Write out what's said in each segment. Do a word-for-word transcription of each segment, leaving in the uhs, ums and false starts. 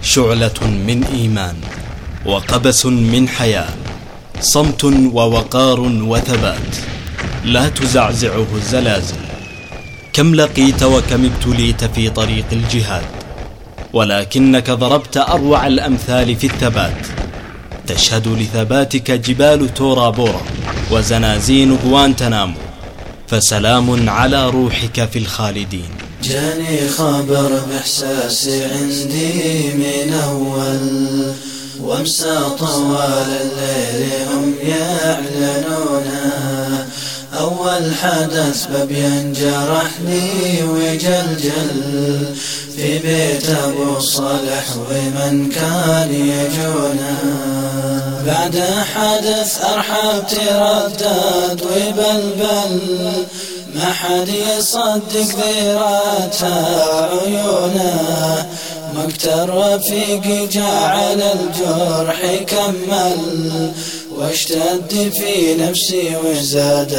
شعلة من إيمان وقبس من حياة، صمت ووقار وثبات لا تزعزعه الزلازل. كم لقيت وكم ابتليت في طريق الجهاد، ولكنك ضربت أروع الأمثال في الثبات. تشهد لثباتك جبال تورا بورا وزنازين غوانتنامو، فسلام على روحك في الخالدين. جاني خبر بإحساسي عندي من أول، وامسى طوال الليل هم يعلنونه. أول حدث ببين جرحني وجلجل في بيت أبو صالح ومن كان يجونه. بعد حدث أرحب تردد وبلبل، ما حد يصدق ذرات عيونه. مقتل رفيقي جعل الجرح كمل، واشتد في نفسي وزاد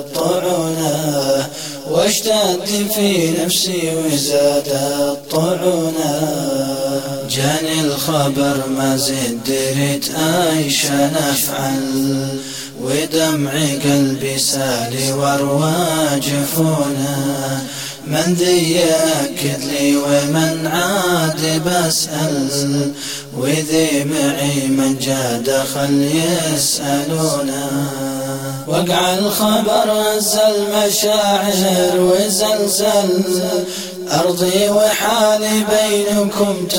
الطعنة. واشتد في نفسي وزاد الطعنة. جاني الخبر ما زد دريت ايش نفعل، ودمع قلبي سالي وارواج جفونه. من ذي يأكد لي ومن عاد بسأل، وذي معي من جاء دخل يسألونه. وقع الخبر هز المشاعر وزلزل أرضي وحالي بينكم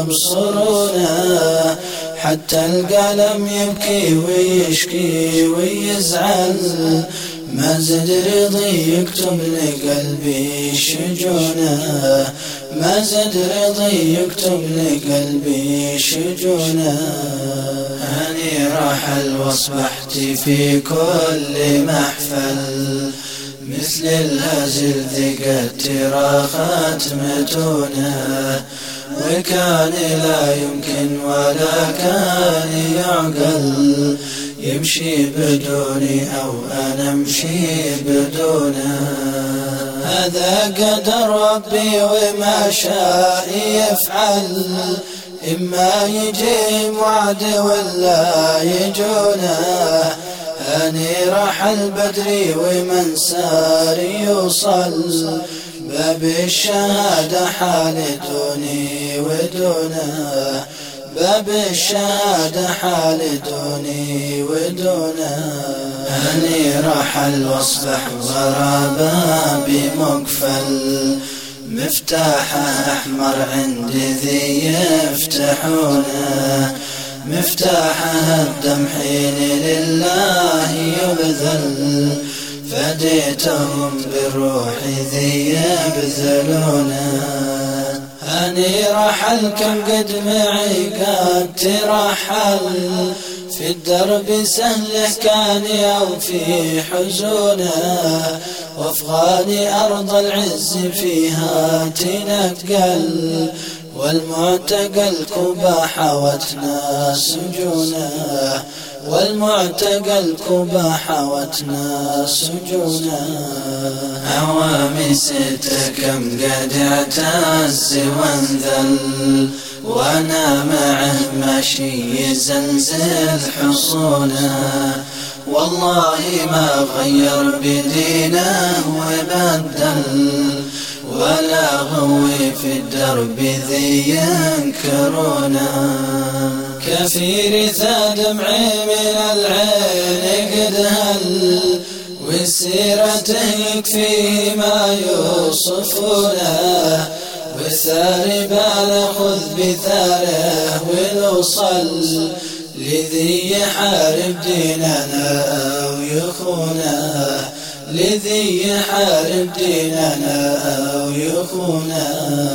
تبصرونه. حتى القلم يبكي ويشكي ويزعل، ما زد رضي يكتب لقلبي شجونه. ما زد رضي يكتب لقلبي شجونه. أني رحل واصبحت في كل محفل، مثل الهزل ذقت راخت متونه. وكان لا يمكن ولا كان يعقل، يمشي بدوني أو أنا أمشي بدونه. هذا قدر ربي وما شاء يفعل، إما يجي وعد ولا يجونه. أني رحل بدري ومن سار يوصل، باب الشهادة حال دوني ودونه. باب الشهادة حال دوني ودونه. أني رحل واصبح غرابة بمقفل، مفتاحه أحمر عندي ذي يفتحونه. مفتاحه الدم حين لله يبذل، فديتهم بالروح ذي يبذلونه. أني رحل كم قد معي قد ترحل، في الدرب سهله كان أو في حزونه. وافغاني أرض العز فيها تنقل، والمعتقل كوبا حوتنا سجونه. والمعتقل كوبا حوتنا سجونه. عوامي ستة كم قد اعتز وانذل، وانا معه ماشي يزلزل حصونه. والله ما غير بدينه وبدل، ولا غوي في الدرب ذي ينكرونه. كثير ذا دمعي من العين قد هل، وسيرته يكفي ما يوصفونه. والثار بناخذ بثاره ونوصل، لذي يحارب ديننا أو يخونه. لذي يحارب ديننا أو يخونه.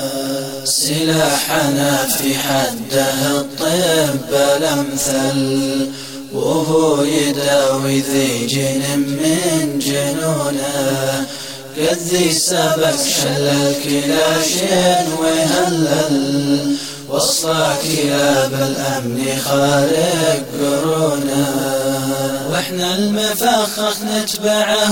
سلاحنا في حده الطب الأمثل، وهو يداوي ذي جن من جنونه. قد ذي سبك شل الكلاشين وهلل، وصى كلاب الأمن خارق قرونه. واحنا المفخخ نتبعه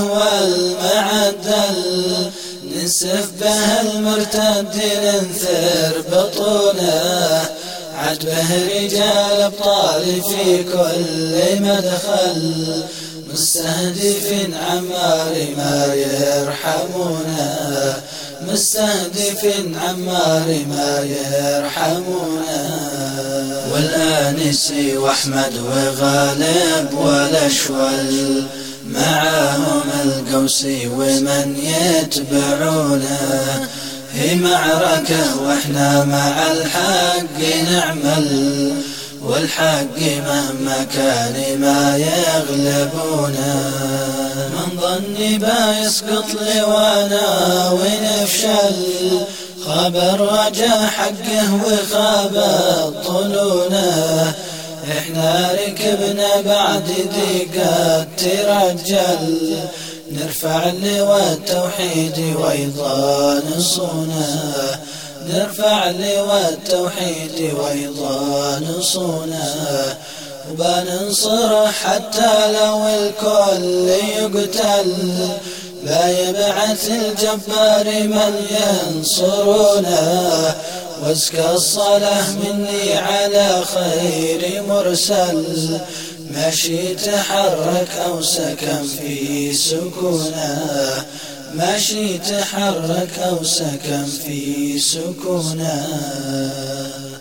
والمعدل، ننسف به المرتد ننثر بطونه. عد به رجال أبطال في كل مدخل، مستهدف عمار ما يرحمونه، مستهدف عمار ما يرحمونه. والآنسي وأحمد وغالب والأشول، معاهم القوسي ومن يتبعونه. هي معركة واحنا مع الحق نعمل، والحق مهما كان ما يغلبونه. من ظني با يسقط لوانا ونفشل، خاب الرجا حقه وخابت طلونه. احنا ركبنا بعد دقات ترجل، نرفع لواء التوحيد وأيضا نصونه، نرفع لواء التوحيد وأيضا نصونه. وبننصره حتى لو الكل يقتل، لا يبعث الجبار من ينصرونه. وازكى الصلاة مني على خير مرسل، ماشي تحرك أو سكن في سكونه، ماشي تحرك أو سكن في سكونه.